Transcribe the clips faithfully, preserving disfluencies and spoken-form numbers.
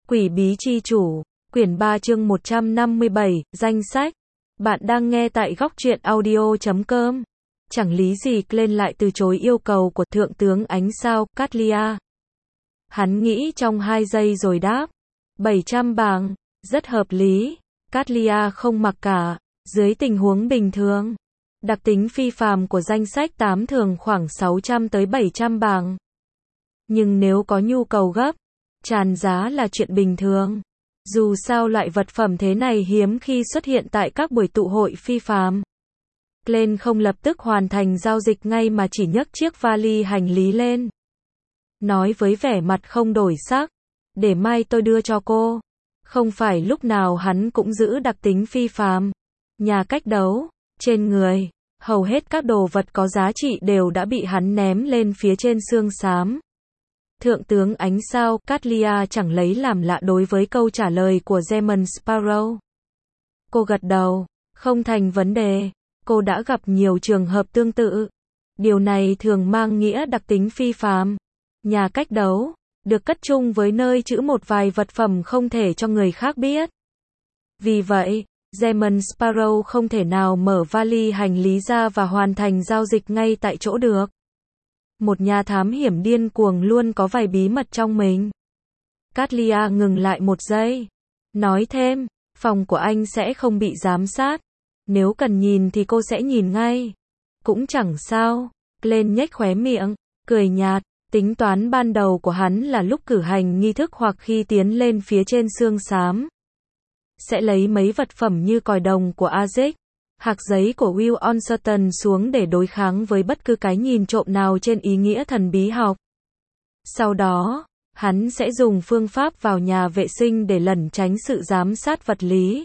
Quỷ bí chi chủ, quyển ba chương một trăm năm mươi bảy, danh sách. Bạn đang nghe tại góc truyện audio chấm com. Chẳng lý gì Glenn lại từ chối yêu cầu của thượng tướng ánh sao, Katlia. Hắn nghĩ trong hai giây rồi đáp. bảy trăm bảng, rất hợp lý. Katlia không mặc cả, dưới tình huống bình thường. Đặc tính phi phàm của danh sách tám thường khoảng sáu trăm tới bảy trăm bảng. Nhưng nếu có nhu cầu gấp, tràn giá là chuyện bình thường. Dù sao loại vật phẩm thế này hiếm khi xuất hiện tại các buổi tụ hội phi phàm. Glenn không lập tức hoàn thành giao dịch ngay mà chỉ nhấc chiếc vali hành lý lên. Nói với vẻ mặt không đổi sắc. Để mai tôi đưa cho cô. Không phải lúc nào hắn cũng giữ đặc tính phi phàm. Nhà cách đấu, trên người, hầu hết các đồ vật có giá trị đều đã bị hắn ném lên phía trên xương xám. Thượng tướng ánh sao, Katlia chẳng lấy làm lạ đối với câu trả lời của German Sparrow. Cô gật đầu, không thành vấn đề, cô đã gặp nhiều trường hợp tương tự. Điều này thường mang nghĩa đặc tính phi phàm. Nhà cách đấu, được cất chung với nơi trữ một vài vật phẩm không thể cho người khác biết. Vì vậy, German Sparrow không thể nào mở vali hành lý ra và hoàn thành giao dịch ngay tại chỗ được. Một nhà thám hiểm điên cuồng luôn có vài bí mật trong mình. Katlia ngừng lại một giây. Nói thêm, phòng của anh sẽ không bị giám sát. Nếu cần nhìn thì cô sẽ nhìn ngay. Cũng chẳng sao. Glenn nhếch khóe miệng, cười nhạt. Tính toán ban đầu của hắn là lúc cử hành nghi thức hoặc khi tiến lên phía trên xương xám. Sẽ lấy mấy vật phẩm như còi đồng của Isaac, hạc giấy của Will Onserton xuống để đối kháng với bất cứ cái nhìn trộm nào trên ý nghĩa thần bí học. Sau đó, hắn sẽ dùng phương pháp vào nhà vệ sinh để lẩn tránh sự giám sát vật lý.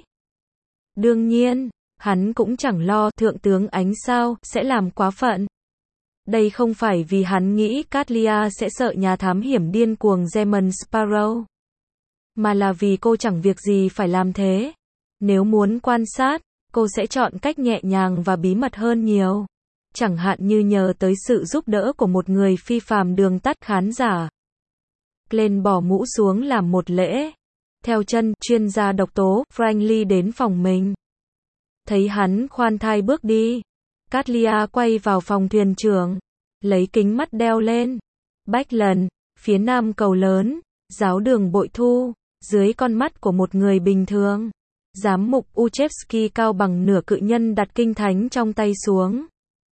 Đương nhiên, hắn cũng chẳng lo thượng tướng ánh sao sẽ làm quá phận. Đây không phải vì hắn nghĩ Katlia sẽ sợ nhà thám hiểm điên cuồng German Sparrow, mà là vì cô chẳng việc gì phải làm thế. Nếu muốn quan sát, cô sẽ chọn cách nhẹ nhàng và bí mật hơn nhiều. Chẳng hạn như nhờ tới sự giúp đỡ của một người phi phàm đường tắt khán giả. Glenn bỏ mũ xuống làm một lễ. Theo chân, chuyên gia độc tố, Franklin đến phòng mình. Thấy hắn khoan thai bước đi. Katlia quay vào phòng thuyền trưởng. Lấy kính mắt đeo lên. Backlund, phía nam cầu lớn, giáo đường Bội Thu, dưới con mắt của một người bình thường. Giám mục Uchevsky cao bằng nửa cự nhân đặt kinh thánh trong tay xuống.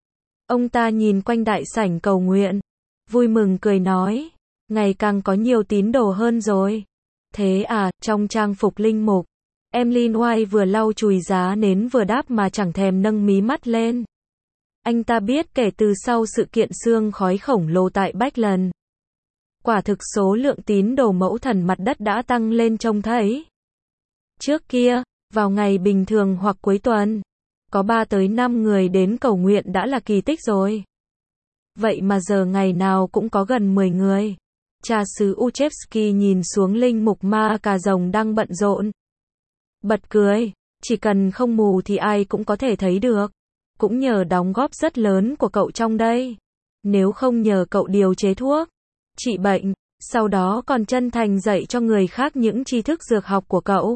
Ông ta nhìn quanh đại sảnh cầu nguyện, vui mừng cười nói, ngày càng có nhiều tín đồ hơn rồi. Thế à, trong trang phục linh mục, Emlyn White vừa lau chùi giá nến vừa đáp mà chẳng thèm nâng mí mắt lên. Anh ta biết kể từ sau sự kiện xương khói khổng lồ tại Backlund, quả thực số lượng tín đồ mẫu thần mặt đất đã tăng lên trông thấy. Trước kia, vào ngày bình thường hoặc cuối tuần, có ba tới năm người đến cầu nguyện đã là kỳ tích rồi. Vậy mà giờ ngày nào cũng có gần mười người. Cha xứ Uchevsky nhìn xuống linh mục ma cà rồng đang bận rộn. Bật cười, chỉ cần không mù thì ai cũng có thể thấy được. Cũng nhờ đóng góp rất lớn của cậu trong đây. Nếu không nhờ cậu điều chế thuốc, trị bệnh, sau đó còn chân thành dạy cho người khác những tri thức dược học của cậu,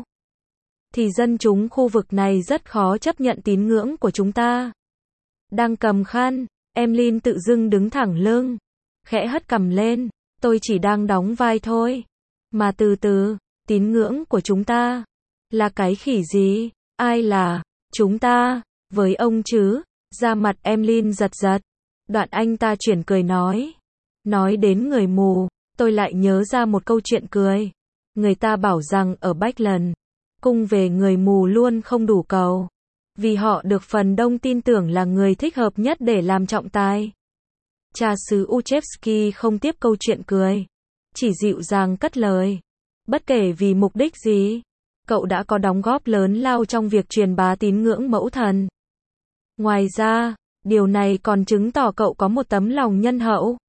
thì dân chúng khu vực này rất khó chấp nhận tín ngưỡng của chúng ta. Đang cầm khăn, Emlyn tự dưng đứng thẳng lưng, khẽ hất cằm lên, tôi chỉ đang đóng vai thôi. Mà từ từ, tín ngưỡng của chúng ta là cái khỉ gì? Ai là chúng ta? Với ông chứ? Da mặt Emlyn giật giật. Đoạn anh ta chuyển cười nói. Nói đến người mù, tôi lại nhớ ra một câu chuyện cười. Người ta bảo rằng ở Backlund, cung về người mù luôn không đủ cầu. Vì họ được phần đông tin tưởng là người thích hợp nhất để làm trọng tài. Cha xứ Uchevsky không tiếp câu chuyện cười. Chỉ dịu dàng cất lời. Bất kể vì mục đích gì, cậu đã có đóng góp lớn lao trong việc truyền bá tín ngưỡng mẫu thần. Ngoài ra, điều này còn chứng tỏ cậu có một tấm lòng nhân hậu.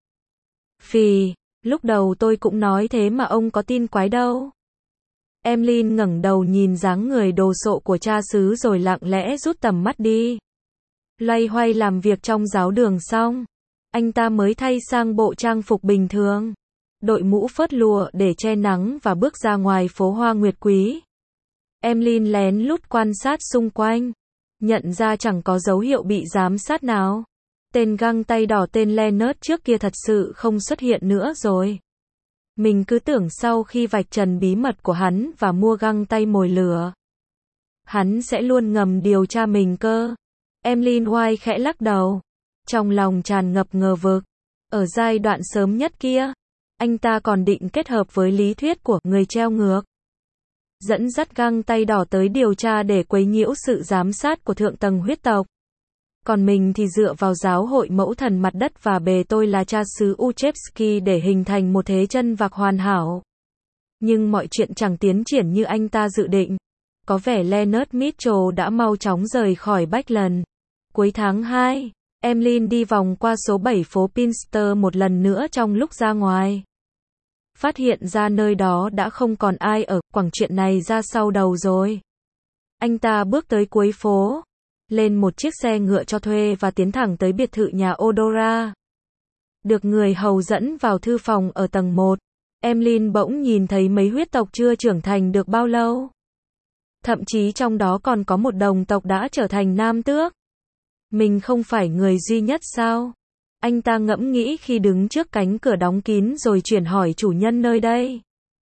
Phì, lúc đầu tôi cũng nói thế mà ông có tin quái đâu. Emlyn ngẩng đầu nhìn dáng người đồ sộ của cha xứ rồi lặng lẽ rút tầm mắt đi. Loay hoay làm việc trong giáo đường xong, anh ta mới thay sang bộ trang phục bình thường. đội mũ phớt lụa để che nắng và bước ra ngoài phố Hoa Nguyệt Quý. Emlyn lén lút quan sát xung quanh, nhận ra chẳng có dấu hiệu bị giám sát nào. Tên găng tay đỏ tên Leonard trước kia thật sự không xuất hiện nữa rồi. Mình cứ tưởng sau khi vạch trần bí mật của hắn và mua găng tay mồi lửa, hắn sẽ luôn ngầm điều tra mình cơ. Emlyn White khẽ lắc đầu, trong lòng tràn ngập ngờ vực. Ở giai đoạn sớm nhất kia, anh ta còn định kết hợp với lý thuyết của người treo ngược, dẫn dắt găng tay đỏ tới điều tra để quấy nhiễu sự giám sát của thượng tầng huyết tộc. Còn mình thì dựa vào giáo hội mẫu thần mặt đất và bề tôi là cha xứ Uchevsky để hình thành một thế chân vạc hoàn hảo. Nhưng mọi chuyện chẳng tiến triển như anh ta dự định. Có vẻ Leonard Mitchell đã mau chóng rời khỏi Backland. Cuối tháng hai, Emlyn đi vòng qua số bảy phố Pinster một lần nữa trong lúc ra ngoài. Phát hiện ra nơi đó đã không còn ai ở, quẳng chuyện này ra sau đầu rồi. Anh ta bước tới cuối phố, lên một chiếc xe ngựa cho thuê và tiến thẳng tới biệt thự nhà Odora. Được người hầu dẫn vào thư phòng ở tầng một, Emlyn bỗng nhìn thấy mấy huyết tộc chưa trưởng thành được bao lâu. Thậm chí trong đó còn có một đồng tộc đã trở thành nam tước. Mình không phải người duy nhất sao? Anh ta ngẫm nghĩ khi đứng trước cánh cửa đóng kín rồi chuyển hỏi chủ nhân nơi đây.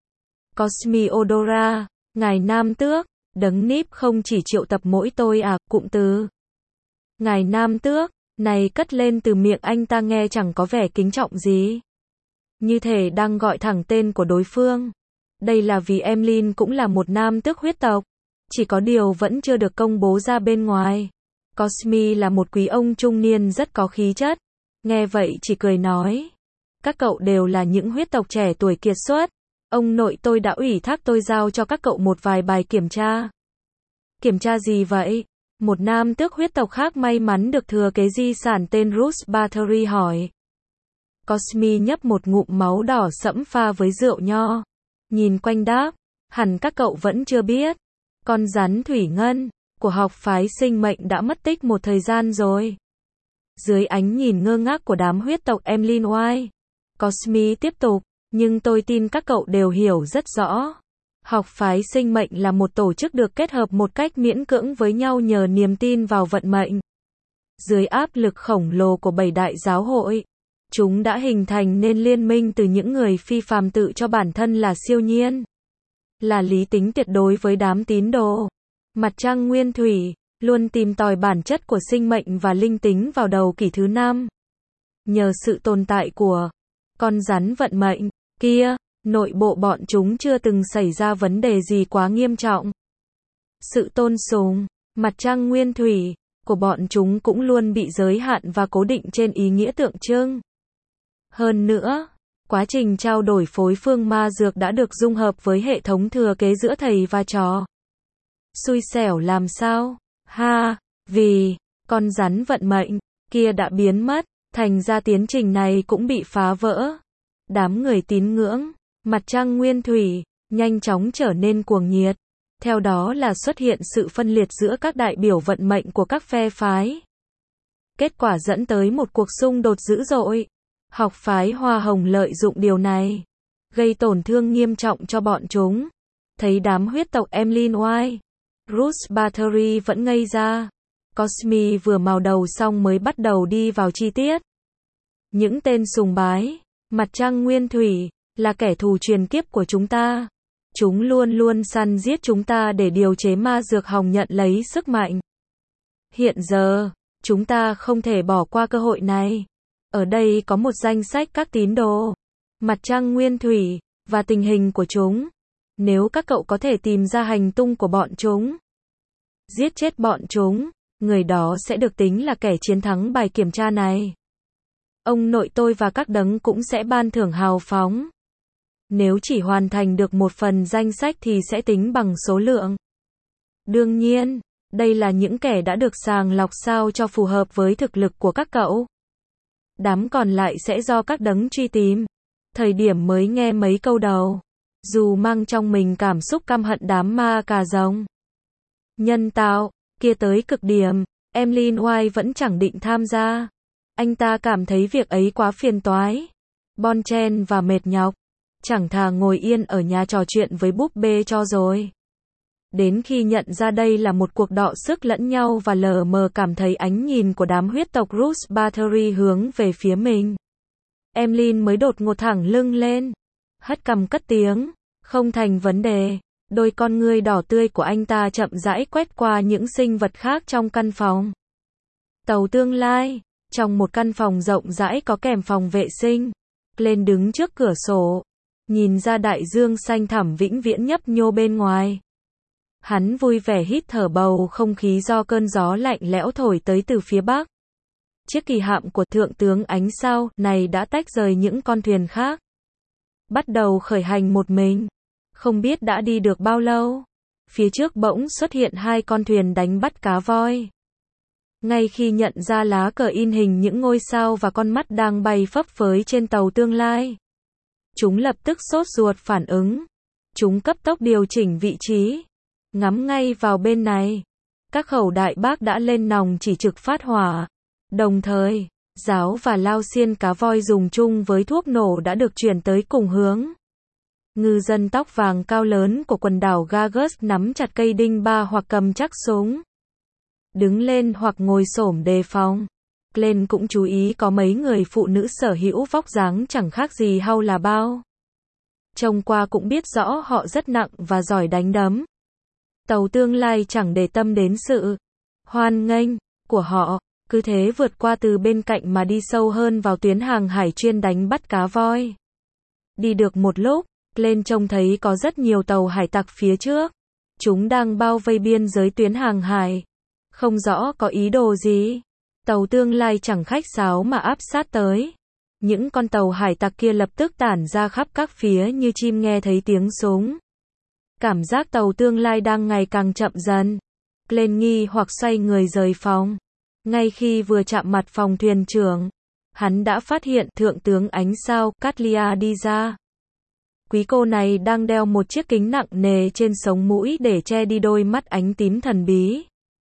Cosme Odora, ngài nam tước, đấng níp không chỉ triệu tập mỗi tôi à, cụm từ ngài nam tước này cất lên từ miệng anh ta nghe chẳng có vẻ kính trọng gì. Như thể đang gọi thẳng tên của đối phương. Đây là vì Emlyn cũng là một nam tước huyết tộc. Chỉ có điều vẫn chưa được công bố ra bên ngoài. Cosme là một quý ông trung niên rất có khí chất. Nghe vậy chỉ cười nói. Các cậu đều là những huyết tộc trẻ tuổi kiệt xuất. Ông nội tôi đã ủy thác tôi giao cho các cậu một vài bài kiểm tra. Kiểm tra gì vậy? Một nam tước huyết tộc khác may mắn được thừa kế di sản tên Ruth Battery hỏi. Cosme nhấp một ngụm máu đỏ sẫm pha với rượu nho. Nhìn quanh đáp. Hẳn các cậu vẫn chưa biết. Con rắn thủy ngân của học phái sinh mệnh đã mất tích một thời gian rồi. Dưới ánh nhìn ngơ ngác của đám huyết tộc Emlyn White, Cosme tiếp tục. Nhưng tôi tin các cậu đều hiểu rất rõ. Học phái sinh mệnh là một tổ chức được kết hợp một cách miễn cưỡng với nhau nhờ niềm tin vào vận mệnh. Dưới áp lực khổng lồ của bảy đại giáo hội, chúng đã hình thành nên liên minh từ những người phi phàm tự cho bản thân là siêu nhiên. Là lý tính tuyệt đối với đám tín đồ. Mặt trăng nguyên thủy, luôn tìm tòi bản chất của sinh mệnh và linh tính vào đầu kỷ thứ năm. Nhờ sự tồn tại của con rắn vận mệnh kia, nội bộ bọn chúng chưa từng xảy ra vấn đề gì quá nghiêm trọng. Sự tôn sùng, mặt trăng nguyên thủy, của bọn chúng cũng luôn bị giới hạn và cố định trên ý nghĩa tượng trưng. Hơn nữa, quá trình trao đổi phối phương ma dược đã được dung hợp với hệ thống thừa kế giữa thầy và trò. Xui xẻo làm sao? Ha, vì con rắn vận mệnh kia đã biến mất, thành ra tiến trình này cũng bị phá vỡ. Đám người tín ngưỡng mặt trăng nguyên thủy nhanh chóng trở nên cuồng nhiệt. Theo đó là xuất hiện sự phân liệt giữa các đại biểu vận mệnh của các phe phái. Kết quả dẫn tới một cuộc xung đột dữ dội. Học phái Hoa Hồng lợi dụng điều này, gây tổn thương nghiêm trọng cho bọn chúng. Thấy đám huyết tộc Emlyn White, Ruth Battery vẫn ngây ra. Cosme vừa mào đầu xong mới bắt đầu đi vào chi tiết. Những tên sùng bái mặt trăng nguyên thủy là kẻ thù truyền kiếp của chúng ta. Chúng luôn luôn săn giết chúng ta để điều chế ma dược hòng nhận lấy sức mạnh. Hiện giờ, chúng ta không thể bỏ qua cơ hội này. Ở đây có một danh sách các tín đồ mặt trăng nguyên thủy và tình hình của chúng. Nếu các cậu có thể tìm ra hành tung của bọn chúng, giết chết bọn chúng, người đó sẽ được tính là kẻ chiến thắng bài kiểm tra này. Ông nội tôi và các đấng cũng sẽ ban thưởng hào phóng. Nếu chỉ hoàn thành được một phần danh sách thì sẽ tính bằng số lượng. Đương nhiên, đây là những kẻ đã được sàng lọc sao cho phù hợp với thực lực của các cậu. Đám còn lại sẽ do các đấng truy tìm. Thời điểm mới nghe mấy câu đầu, dù mang trong mình cảm xúc căm hận đám ma cà rồng nhân tạo kia tới cực điểm, Emlyn White vẫn chẳng định tham gia. Anh ta cảm thấy việc ấy quá phiền toái, bon chen và mệt nhọc. Chẳng thà ngồi yên ở nhà trò chuyện với búp bê cho rồi. Đến khi nhận ra đây là một cuộc đọ sức lẫn nhau và lờ mờ cảm thấy ánh nhìn của đám huyết tộc Bruce Battery hướng về phía mình. Emlyn mới đột ngột thẳng lưng lên. Hất cằm cất tiếng. Không thành vấn đề. Đôi con ngươi đỏ tươi của anh ta chậm rãi quét qua những sinh vật khác trong căn phòng. Tàu tương lai. Trong một căn phòng rộng rãi có kèm phòng vệ sinh. Glenn đứng trước cửa sổ. Nhìn ra đại dương xanh thẳm vĩnh viễn nhấp nhô bên ngoài. Hắn vui vẻ hít thở bầu không khí do cơn gió lạnh lẽo thổi tới từ phía bắc. Chiếc kỳ hạm của Thượng tướng Ánh Sao này đã tách rời những con thuyền khác. Bắt đầu khởi hành một mình. Không biết đã đi được bao lâu. Phía trước bỗng xuất hiện hai con thuyền đánh bắt cá voi. Ngay khi nhận ra lá cờ in hình những ngôi sao và con mắt đang bay phấp phới trên tàu tương lai, chúng lập tức sốt ruột phản ứng. Chúng cấp tốc điều chỉnh vị trí. Ngắm ngay vào bên này. Các khẩu đại bác đã lên nòng chỉ trực phát hỏa. Đồng thời, giáo và lao xiên cá voi dùng chung với thuốc nổ đã được chuyển tới cùng hướng. Ngư dân tóc vàng cao lớn của quần đảo Gagus nắm chặt cây đinh ba hoặc cầm chắc súng. Đứng lên hoặc ngồi xổm đề phòng. Glenn cũng chú ý có mấy người phụ nữ sở hữu vóc dáng chẳng khác gì hau là bao. Trông qua cũng biết rõ họ rất nặng và giỏi đánh đấm. Tàu tương lai chẳng để tâm đến sự hoan nghênh của họ, cứ thế vượt qua từ bên cạnh mà đi sâu hơn vào tuyến hàng hải chuyên đánh bắt cá voi. Đi được một lúc, Glenn trông thấy có rất nhiều tàu hải tặc phía trước. Chúng đang bao vây biên giới tuyến hàng hải. Không rõ có ý đồ gì. Tàu tương lai chẳng khách sáo mà áp sát tới. Những con tàu hải tặc kia lập tức tản ra khắp các phía như chim nghe thấy tiếng súng. Cảm giác tàu tương lai đang ngày càng chậm dần. Glenn nghi hoặc xoay người rời phòng. Ngay khi vừa chạm mặt phòng thuyền trưởng, hắn đã phát hiện Thượng tướng Ánh Sao, Katlia đi ra. Quý cô này đang đeo một chiếc kính nặng nề trên sống mũi để che đi đôi mắt ánh tím thần bí.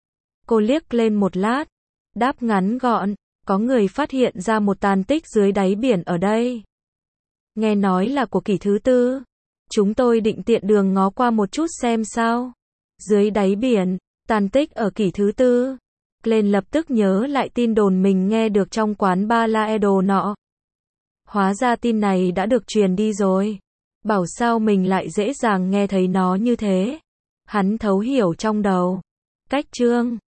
Cô liếc lên một lát, đáp ngắn gọn, có người phát hiện ra một tàn tích dưới đáy biển ở đây. Nghe nói là của kỷ thứ tư. Chúng tôi định tiện đường ngó qua một chút xem sao. Dưới đáy biển, tàn tích ở kỷ thứ tư. Glenn lập tức nhớ lại tin đồn mình nghe được trong quán bar Laedo nọ. Hóa ra tin này đã được truyền đi rồi. Bảo sao mình lại dễ dàng nghe thấy nó như thế. Hắn thấu hiểu trong đầu. Cách chương